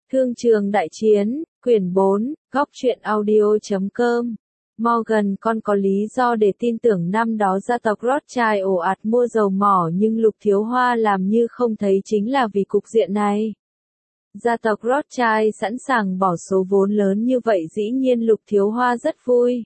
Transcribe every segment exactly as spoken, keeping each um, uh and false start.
Thương trường đại chiến, quyển bốn, góc truyện audio chấm com. Morgan con có lý do để tin tưởng năm đó gia tộc Rothschild ồ ạt mua dầu mỏ nhưng Lục Thiếu Hoa làm như không thấy chính là vì cục diện này. Gia tộc Rothschild sẵn sàng bỏ số vốn lớn như vậy dĩ nhiên Lục Thiếu Hoa rất vui.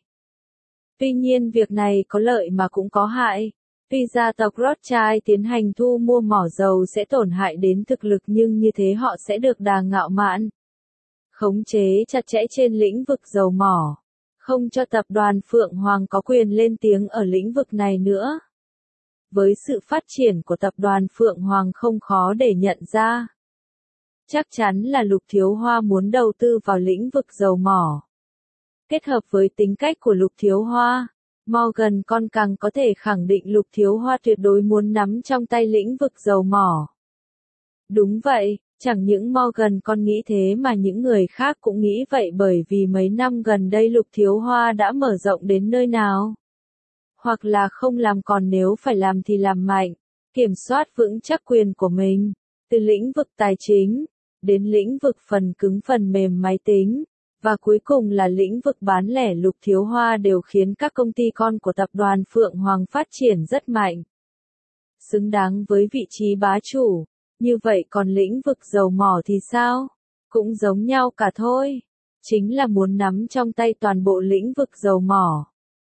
Tuy nhiên việc này có lợi mà cũng có hại. Tuy gia tộc Rothschild tiến hành thu mua mỏ dầu sẽ tổn hại đến thực lực nhưng như thế họ sẽ được đà ngạo mạn, khống chế chặt chẽ trên lĩnh vực dầu mỏ, không cho tập đoàn Phượng Hoàng có quyền lên tiếng ở lĩnh vực này nữa. Với sự phát triển của tập đoàn Phượng Hoàng không khó để nhận ra. Chắc chắn là Lục Thiếu Hoa muốn đầu tư vào lĩnh vực dầu mỏ. Kết hợp với tính cách của Lục Thiếu Hoa, Morgan con càng có thể khẳng định Lục Thiếu Hoa tuyệt đối muốn nắm trong tay lĩnh vực dầu mỏ. Đúng vậy, chẳng những Morgan con nghĩ thế mà những người khác cũng nghĩ vậy bởi vì mấy năm gần đây Lục Thiếu Hoa đã mở rộng đến nơi nào. Hoặc là không làm còn nếu phải làm thì làm mạnh, kiểm soát vững chắc quyền của mình, từ lĩnh vực tài chính, đến lĩnh vực phần cứng phần mềm máy tính. Và cuối cùng là lĩnh vực bán lẻ Lục Thiếu Hoa đều khiến các công ty con của tập đoàn Phượng Hoàng phát triển rất mạnh. Xứng đáng với vị trí bá chủ. Như vậy còn lĩnh vực dầu mỏ thì sao? Cũng giống nhau cả thôi. Chính là muốn nắm trong tay toàn bộ lĩnh vực dầu mỏ.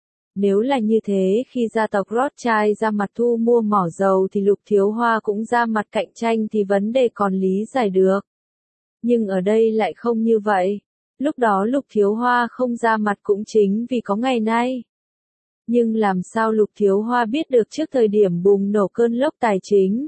Nếu là như thế khi gia tộc Rothschild ra mặt thu mua mỏ dầu thì Lục Thiếu Hoa cũng ra mặt cạnh tranh thì vấn đề còn lý giải được. Nhưng ở đây lại không như vậy. Lúc đó Lục Thiếu Hoa không ra mặt cũng chính vì có ngày nay. Nhưng làm sao Lục Thiếu Hoa biết được trước thời điểm bùng nổ cơn lốc tài chính?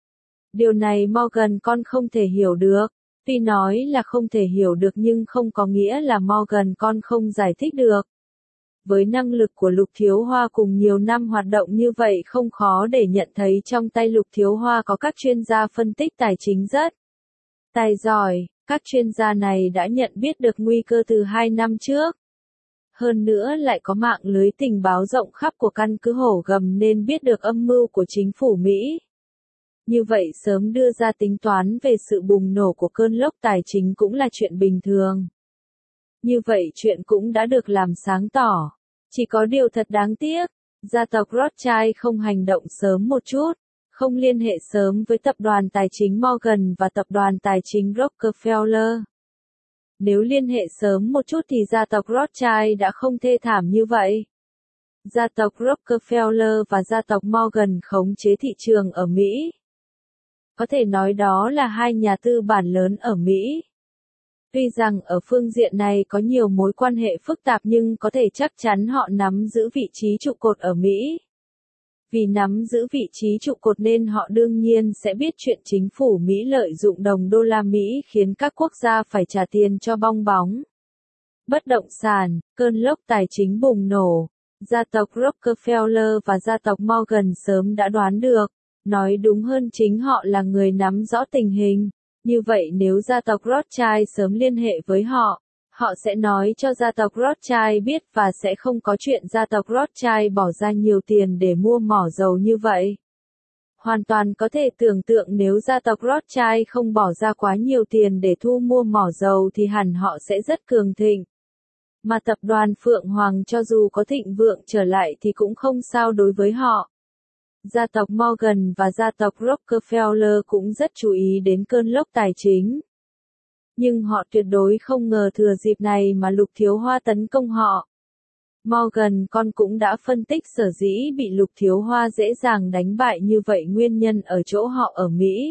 Điều này Morgan con không thể hiểu được. Tuy nói là không thể hiểu được nhưng không có nghĩa là Morgan con không giải thích được. Với năng lực của Lục Thiếu Hoa cùng nhiều năm hoạt động như vậy không khó để nhận thấy trong tay Lục Thiếu Hoa có các chuyên gia phân tích tài chính rất tài giỏi. Các chuyên gia này đã nhận biết được nguy cơ từ hai năm trước. Hơn nữa lại có mạng lưới tình báo rộng khắp của căn cứ hổ gầm nên biết được âm mưu của chính phủ Mỹ. Như vậy sớm đưa ra tính toán về sự bùng nổ của cơn lốc tài chính cũng là chuyện bình thường. Như vậy chuyện cũng đã được làm sáng tỏ. Chỉ có điều thật đáng tiếc, gia tộc Rothschild không hành động sớm một chút. Không liên hệ sớm với tập đoàn tài chính Morgan và tập đoàn tài chính Rockefeller. Nếu liên hệ sớm một chút thì gia tộc Rothschild đã không thê thảm như vậy. Gia tộc Rockefeller và gia tộc Morgan khống chế thị trường ở Mỹ. Có thể nói đó là hai nhà tư bản lớn ở Mỹ. Tuy rằng ở phương diện này có nhiều mối quan hệ phức tạp nhưng có thể chắc chắn họ nắm giữ vị trí trụ cột ở Mỹ. Vì nắm giữ vị trí trụ cột nên họ đương nhiên sẽ biết chuyện chính phủ Mỹ lợi dụng đồng đô la Mỹ khiến các quốc gia phải trả tiền cho bong bóng. Bất động sản, cơn lốc tài chính bùng nổ. Gia tộc Rockefeller và gia tộc Morgan sớm đã đoán được. Nói đúng hơn chính họ là người nắm rõ tình hình. Như vậy nếu gia tộc Rothschild sớm liên hệ với họ, họ sẽ nói cho gia tộc Rothschild biết và sẽ không có chuyện gia tộc Rothschild bỏ ra nhiều tiền để mua mỏ dầu như vậy. Hoàn toàn có thể tưởng tượng nếu gia tộc Rothschild không bỏ ra quá nhiều tiền để thu mua mỏ dầu thì hẳn họ sẽ rất cường thịnh. Mà tập đoàn Phượng Hoàng cho dù có thịnh vượng trở lại thì cũng không sao đối với họ. Gia tộc Morgan và gia tộc Rockefeller cũng rất chú ý đến cơn lốc tài chính. Nhưng họ tuyệt đối không ngờ thừa dịp này mà Lục Thiếu Hoa tấn công họ. Morgan con cũng đã phân tích sở dĩ bị Lục Thiếu Hoa dễ dàng đánh bại như vậy nguyên nhân ở chỗ họ ở Mỹ.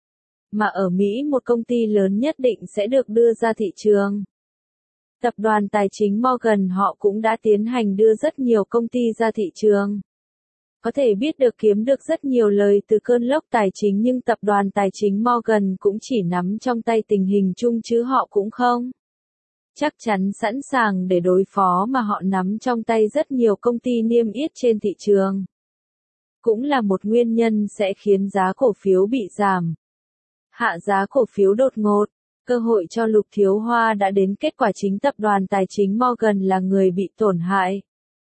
Mà ở Mỹ một công ty lớn nhất định sẽ được đưa ra thị trường. Tập đoàn tài chính Morgan họ cũng đã tiến hành đưa rất nhiều công ty ra thị trường. Có thể biết được kiếm được rất nhiều lời từ cơn lốc tài chính nhưng tập đoàn tài chính Morgan cũng chỉ nắm trong tay tình hình chung chứ họ cũng không. Chắc chắn sẵn sàng để đối phó mà họ nắm trong tay rất nhiều công ty niêm yết trên thị trường. Cũng là một nguyên nhân sẽ khiến giá cổ phiếu bị giảm. Hạ giá cổ phiếu đột ngột, cơ hội cho Lục Thiếu Hoa đã đến kết quả chính tập đoàn tài chính Morgan là người bị tổn hại.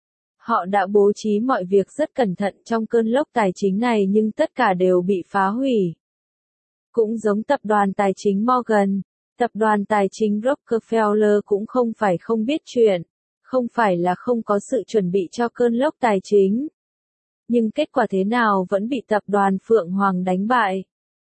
Họ đã bố trí mọi việc rất cẩn thận trong cơn lốc tài chính này nhưng tất cả đều bị phá hủy. Cũng giống tập đoàn tài chính Morgan, Tập đoàn tài chính Rockefeller cũng không phải không biết chuyện, không phải là không có sự chuẩn bị cho cơn lốc tài chính. Nhưng kết quả thế nào vẫn bị tập đoàn Phượng Hoàng đánh bại.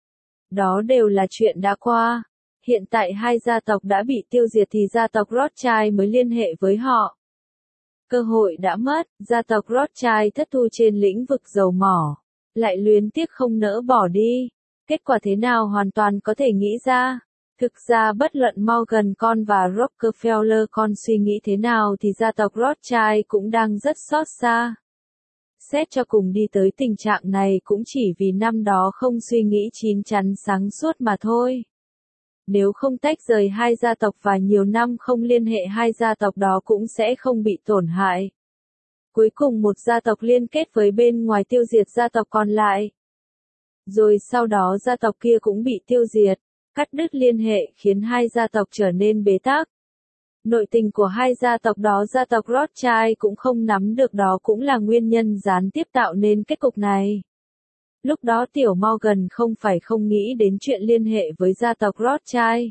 Đó đều là chuyện đã qua. Hiện tại hai gia tộc đã bị tiêu diệt thì gia tộc Rothschild mới liên hệ với họ. Cơ hội đã mất, gia tộc Rothschild thất thu trên lĩnh vực dầu mỏ, lại luyến tiếc không nỡ bỏ đi. Kết quả thế nào hoàn toàn có thể nghĩ ra. Thực ra bất luận Morgan con và Rockefeller con suy nghĩ thế nào thì gia tộc Rothschild cũng đang rất xót xa. Xét cho cùng đi tới tình trạng này cũng chỉ vì năm đó không suy nghĩ chín chắn sáng suốt mà thôi. Nếu không tách rời hai gia tộc và nhiều năm không liên hệ hai gia tộc đó cũng sẽ không bị tổn hại. Cuối cùng một gia tộc liên kết với bên ngoài tiêu diệt gia tộc còn lại. Rồi sau đó gia tộc kia cũng bị tiêu diệt, cắt đứt liên hệ khiến hai gia tộc trở nên bế tắc. Nội tình của hai gia tộc đó gia tộc Rothschild cũng không nắm được, đó cũng là nguyên nhân gián tiếp tạo nên kết cục này. Lúc đó tiểu Morgan không phải không nghĩ đến chuyện liên hệ với gia tộc Rothschild.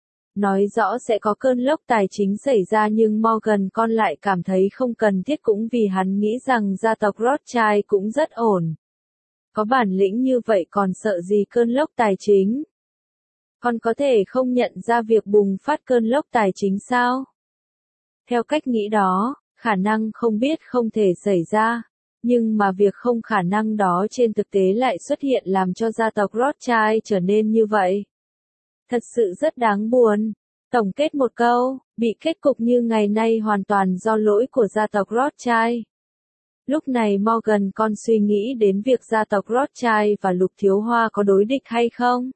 Nói rõ sẽ có cơn lốc tài chính xảy ra nhưng Morgan con lại cảm thấy không cần thiết cũng vì hắn nghĩ rằng gia tộc Rothschild cũng rất ổn. Có bản lĩnh như vậy còn sợ gì cơn lốc tài chính? Con có thể không nhận ra việc bùng phát cơn lốc tài chính sao? Theo cách nghĩ đó, khả năng không biết không thể xảy ra. Nhưng mà việc không khả năng đó trên thực tế lại xuất hiện làm cho gia tộc Rothschild trở nên như vậy. Thật sự rất đáng buồn. Tổng kết một câu, bị kết cục như ngày nay hoàn toàn do lỗi của gia tộc Rothschild. Lúc này Morgan con suy nghĩ đến việc gia tộc Rothschild và Lục Thiếu Hoa có đối địch hay không?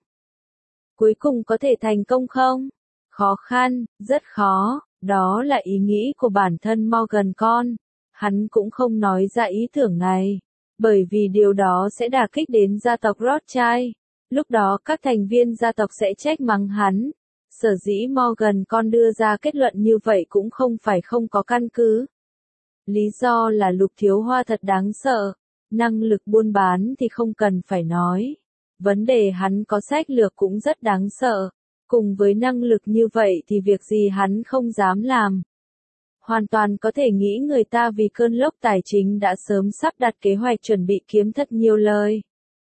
Cuối cùng có thể thành công không? Khó khăn, rất khó, đó là ý nghĩ của bản thân Morgan con. Hắn cũng không nói ra ý tưởng này, bởi vì điều đó sẽ đả kích đến gia tộc Rothschild. Lúc đó các thành viên gia tộc sẽ trách mắng hắn. Sở dĩ Morgan con đưa ra kết luận như vậy cũng không phải không có căn cứ. Lý do là Lục Thiếu Hoa thật đáng sợ, năng lực buôn bán thì không cần phải nói. Vấn đề hắn có sách lược cũng rất đáng sợ, cùng với năng lực như vậy thì việc gì hắn không dám làm. Hoàn toàn có thể nghĩ người ta vì cơn lốc tài chính đã sớm sắp đặt kế hoạch chuẩn bị kiếm thật nhiều lời.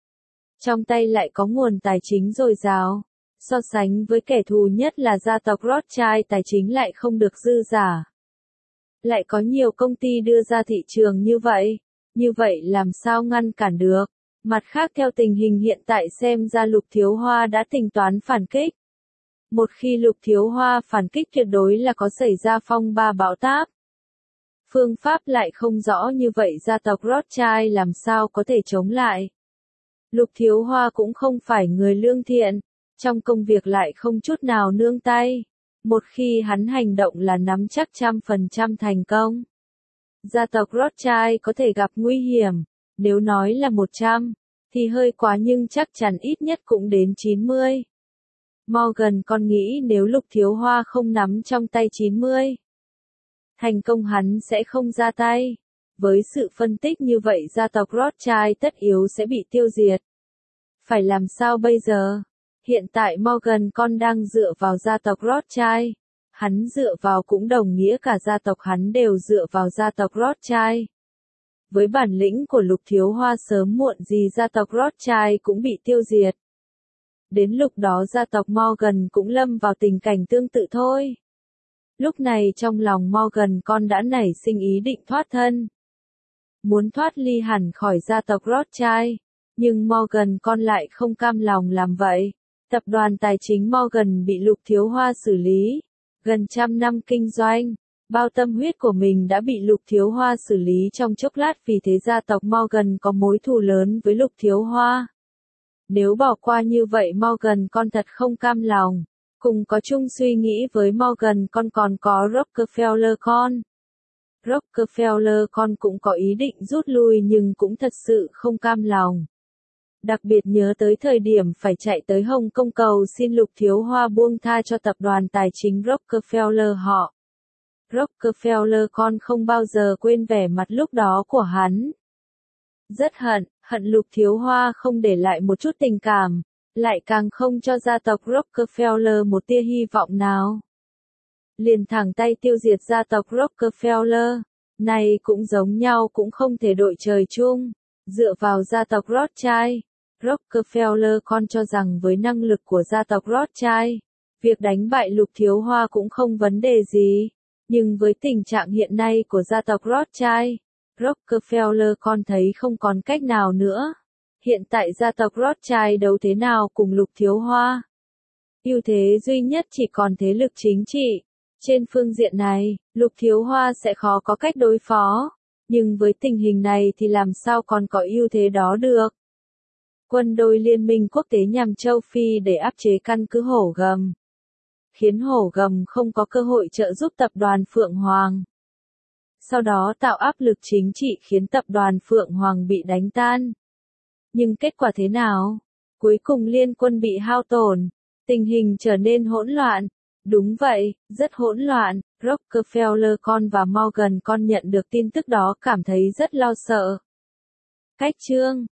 Trong tay lại có nguồn tài chính dồi dào, so sánh với kẻ thù nhất là gia tộc Rothschild tài chính lại không được dư giả. Lại có nhiều công ty đưa ra thị trường như vậy, như vậy làm sao ngăn cản được. Mặt khác theo tình hình hiện tại xem ra Lục Thiếu Hoa đã tính toán phản kích. Một khi Lục Thiếu Hoa phản kích tuyệt đối là có xảy ra phong ba bão táp. Phương pháp lại không rõ như vậy gia tộc Rothschild làm sao có thể chống lại. Lục Thiếu Hoa cũng không phải người lương thiện, trong công việc lại không chút nào nương tay. Một khi hắn hành động là nắm chắc trăm phần trăm thành công. Gia tộc Rothschild có thể gặp nguy hiểm, nếu nói là một trăm, thì hơi quá nhưng chắc chắn ít nhất cũng đến chín mươi. Morgan con nghĩ nếu Lục Thiếu Hoa không nắm trong tay chín mươi, thành công hắn sẽ không ra tay. Với sự phân tích như vậy gia tộc Rothschild tất yếu sẽ bị tiêu diệt. Phải làm sao bây giờ? Hiện tại Morgan con đang dựa vào gia tộc Rothschild. Hắn dựa vào cũng đồng nghĩa cả gia tộc hắn đều dựa vào gia tộc Rothschild. Với bản lĩnh của Lục Thiếu Hoa sớm muộn gì gia tộc Rothschild cũng bị tiêu diệt. Đến lúc đó gia tộc Morgan cũng lâm vào tình cảnh tương tự thôi. Lúc này trong lòng Morgan con đã nảy sinh ý định thoát thân. Muốn thoát ly hẳn khỏi gia tộc Rothschild. Nhưng Morgan con lại không cam lòng làm vậy. Tập đoàn tài chính Morgan bị Lục Thiếu Hoa xử lý. Gần trăm năm kinh doanh, bao tâm huyết của mình đã bị Lục Thiếu Hoa xử lý trong chốc lát, vì thế gia tộc Morgan có mối thù lớn với Lục Thiếu Hoa. Nếu bỏ qua như vậy Morgan con thật không cam lòng. Cùng có chung suy nghĩ với Morgan con còn có Rockefeller con. Rockefeller con cũng có ý định rút lui nhưng cũng thật sự không cam lòng. Đặc biệt nhớ tới thời điểm phải chạy tới Hồng Kông cầu xin Lục Thiếu Hoa buông tha cho tập đoàn tài chính Rockefeller họ. Rockefeller con không bao giờ quên vẻ mặt lúc đó của hắn. Rất hận, hận Lục Thiếu Hoa không để lại một chút tình cảm, lại càng không cho gia tộc Rockefeller một tia hy vọng nào. Liền thẳng tay tiêu diệt gia tộc Rockefeller, này cũng giống nhau cũng không thể đội trời chung, dựa vào gia tộc Rothschild. Rockefeller con cho rằng với năng lực của gia tộc Rothschild, việc đánh bại Lục Thiếu Hoa cũng không vấn đề gì, nhưng với tình trạng hiện nay của gia tộc Rothschild, Rockefeller con thấy không còn cách nào nữa. Hiện tại gia tộc Rothschild đấu thế nào cùng Lục Thiếu Hoa? Ưu thế duy nhất chỉ còn thế lực chính trị. Trên phương diện này, Lục Thiếu Hoa sẽ khó có cách đối phó, nhưng với tình hình này thì làm sao còn có ưu thế đó được. Quân đội liên minh quốc tế nhằm châu Phi để áp chế căn cứ Hổ Gầm, khiến Hổ Gầm không có cơ hội trợ giúp tập đoàn Phượng Hoàng. Sau đó tạo áp lực chính trị khiến tập đoàn Phượng Hoàng bị đánh tan. Nhưng kết quả thế nào? Cuối cùng liên quân bị hao tổn, tình hình trở nên hỗn loạn. Đúng vậy, rất hỗn loạn. Rockefeller con và Morgan con nhận được tin tức đó cảm thấy rất lo sợ. Cách chương